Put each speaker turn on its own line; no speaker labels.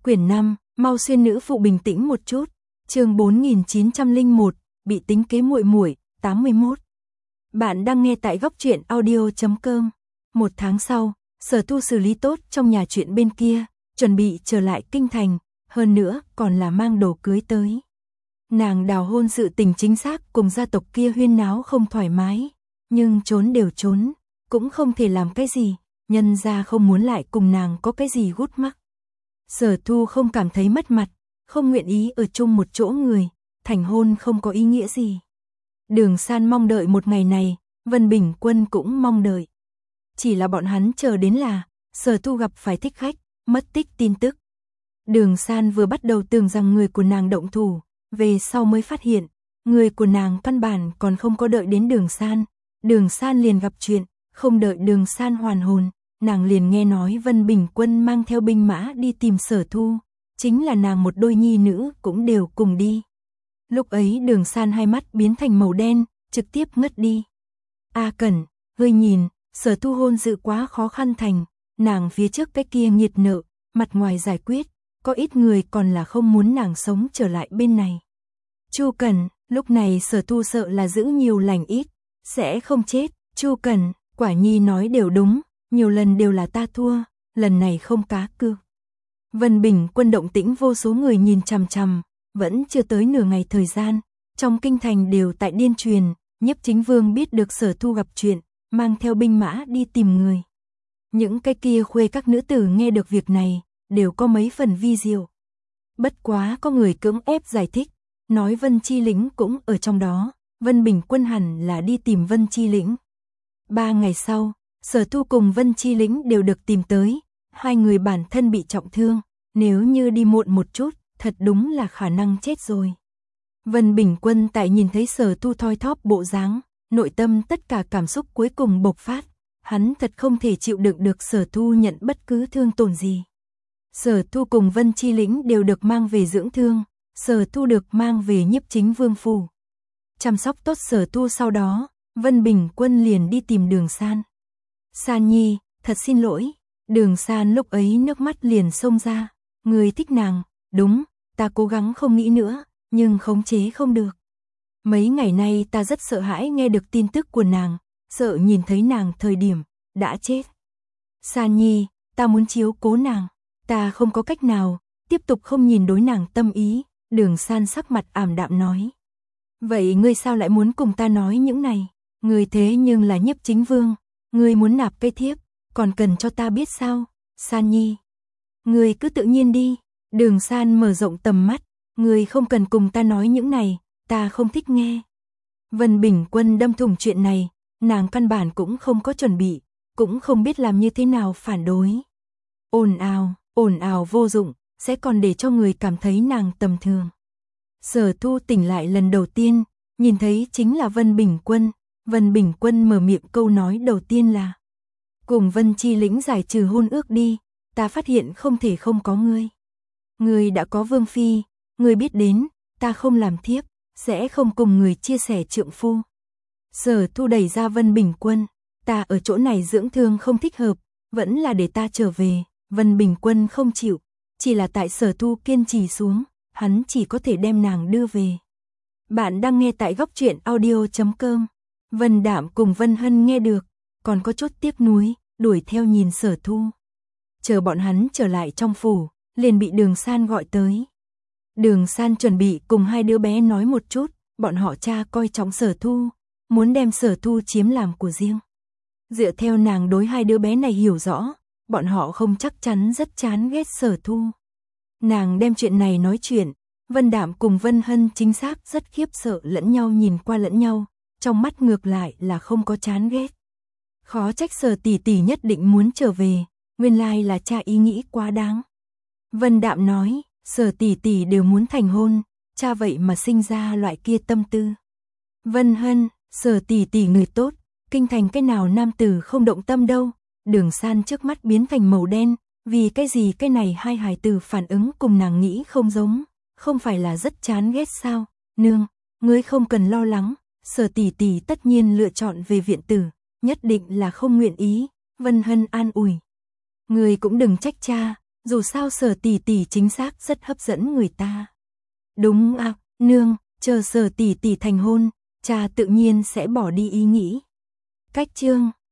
Quyển 5, mau xuyên nữ phụ bình tĩnh một chút. Chương 4901, bị tính kế muội muội, 81. Bạn đang nghe tại góc truyện audio.com. Một tháng sau, Sở Thu xử lý tốt trong nhà chuyện bên kia, chuẩn bị trở lại kinh thành, hơn nữa còn là mang đồ cưới tới. Nàng đào hôn sự tình chính xác cùng gia tộc kia huyên náo không thoải mái, nhưng trốn đều trốn, cũng không thể làm cái gì, nhân gia không muốn lại cùng nàng có cái gì gút mắc. Sở Thu không cảm thấy mất mặt, không nguyện ý ở chung một chỗ người, thành hôn không có ý nghĩa gì. Đường San mong đợi một ngày này, Vân Bình Quân cũng mong đợi. Chỉ là bọn hắn chờ đến là, Sở Thu gặp phải thích khách, mất tích tin tức. Đường San vừa bắt đầu tưởng rằng người của nàng động thủ, về sau mới phát hiện, người của nàng căn bản còn không có đợi đến Đường San liền gặp chuyện, không đợi Đường San hoàn hồn, nàng liền nghe nói Vân Bình Quân mang theo binh mã đi tìm Sở Thu, chính là nàng một đôi nhi nữ cũng đều cùng đi. Lúc ấy Đường San hai mắt biến thành màu đen, trực tiếp ngất đi. A Cẩn, ngươi nhìn, Sở Thu hôn sự quá khó khăn thành, nàng phía trước cái kia nghiệt nợ, mặt ngoài giải quyết, có ít người còn là không muốn nàng sống trở lại bên này. Chu Cẩn, lúc này Sở Thu sợ là giữ nhiều lành ít, sẽ không chết. Chu Cẩn, quả nhi nói đều đúng, nhiều lần đều là ta thua, lần này không cá cược. Vân Bình Quân động tĩnh vô số người nhìn chằm chằm, vẫn chưa tới nửa ngày thời gian, trong kinh thành đều tại điên truyền, Nhiếp Chính Vương biết được Sở Thu gặp chuyện, mang theo binh mã đi tìm người. Những cái kia khuê các nữ tử nghe được việc này, đều có mấy phần vi diệu. Bất quá có người cưỡng ép giải thích, nói Vân Chi Lĩnh cũng ở trong đó, Vân Bình Quân hẳn là đi tìm Vân Chi Lĩnh. 3 ngày sau, Sở Thu cùng Vân Chi Lĩnh đều được tìm tới, hai người bản thân bị trọng thương, nếu như đi muộn một chút, thật đúng là khả năng chết rồi. Vân Bình Quân tại nhìn thấy Sở Thu thoi thóp bộ dáng, nội tâm tất cả cảm xúc cuối cùng bộc phát, hắn thật không thể chịu đựng được Sở Thu nhận bất cứ thương tổn gì. Sở Thu cùng Vân Chi Lĩnh đều được mang về dưỡng thương, Sở Thu được mang về Nhiếp Chính Vương phủ. Chăm sóc tốt Sở Thu sau đó, Vân Bình Quân liền đi tìm Đường San. San nhi, thật xin lỗi. Đường San lúc ấy nước mắt liền xông ra. Người thích nàng, đúng, ta cố gắng không nghĩ nữa, nhưng khống chế không được. Mấy ngày nay ta rất sợ hãi nghe được tin tức của nàng, sợ nhìn thấy nàng thời điểm đã chết. San nhi, ta muốn chiếu cố nàng, ta không có cách nào, tiếp tục không nhìn đối nàng tâm ý. Đường San sắc mặt ảm đạm nói. Vậy ngươi sao lại muốn cùng ta nói những này? Ngươi thế nhưng là Nhiếp Chính Vương, ngươi muốn nạp cây thiếp, còn cần cho ta biết sao? San nhi, ngươi cứ tự nhiên đi. Đường San mở rộng tầm mắt, ngươi không cần cùng ta nói những này, ta không thích nghe. Vân Bình Quân đâm thủng chuyện này, nàng căn bản cũng không có chuẩn bị, cũng không biết làm như thế nào phản đối. Ồn ào vô dụng, sẽ còn để cho người cảm thấy nàng tầm thường. Sở Thu tỉnh lại lần đầu tiên, nhìn thấy chính là Vân Bình Quân. Vân Bình Quân mở miệng câu nói đầu tiên là: cùng Vân Chi Lĩnh giải trừ hôn ước đi, ta phát hiện không thể không có ngươi. Ngươi đã có vương phi, ngươi biết đến, ta không làm thiếp, sẽ không cùng người chia sẻ trượng phu. Sở Thu đẩy ra Vân Bình Quân, ta ở chỗ này dưỡng thương không thích hợp, vẫn là để ta trở về. Vân Bình Quân không chịu, chỉ là tại Sở Thu kiên trì xuống, hắn chỉ có thể đem nàng đưa về. Bạn đang nghe tại góc truyện audio.com. Vân Đạm cùng Vân Hân nghe được, còn có chút tiếc nuối, đuổi theo nhìn Sở Thu. Chờ bọn hắn trở lại trong phủ, liền bị Đường San gọi tới. Đường San chuẩn bị cùng hai đứa bé nói một chút, bọn họ cha coi trọng Sở Thu, muốn đem Sở Thu chiếm làm của riêng. Dựa theo nàng đối hai đứa bé này hiểu rõ, bọn họ không chắc chắn rất chán ghét Sở Thu. Nàng đem chuyện này nói chuyện, Vân Đạm cùng Vân Hân chính xác rất khiếp sợ lẫn nhau nhìn qua lẫn nhau, trong mắt ngược lại là không có chán ghét. Khó trách Sở tỷ tỷ nhất định muốn trở về, nguyên lai là cha ý nghĩ quá đáng. Vân Đạm nói, Sở tỷ tỷ đều muốn thành hôn, cha vậy mà sinh ra loại kia tâm tư. Vân Hân, Sở tỷ tỷ người tốt, kinh thành cái nào nam tử không động tâm đâu. Đường San trước mắt biến thành màu đen, vì cái gì cái này hai hài tử phản ứng cùng nàng nghĩ không giống, không phải là rất chán ghét sao? Nương, ngươi không cần lo lắng, Sở tỷ tỷ tất nhiên lựa chọn về viện tử, nhất định là không nguyện ý. Vân Hân an ủi. Ngươi cũng đừng trách cha, Dù sao Sở tỷ tỷ chính xác rất hấp dẫn người ta. Đúng à, nương, chờ Sở tỷ tỷ thành hôn, cha tự nhiên sẽ bỏ đi ý nghĩ. Cách chương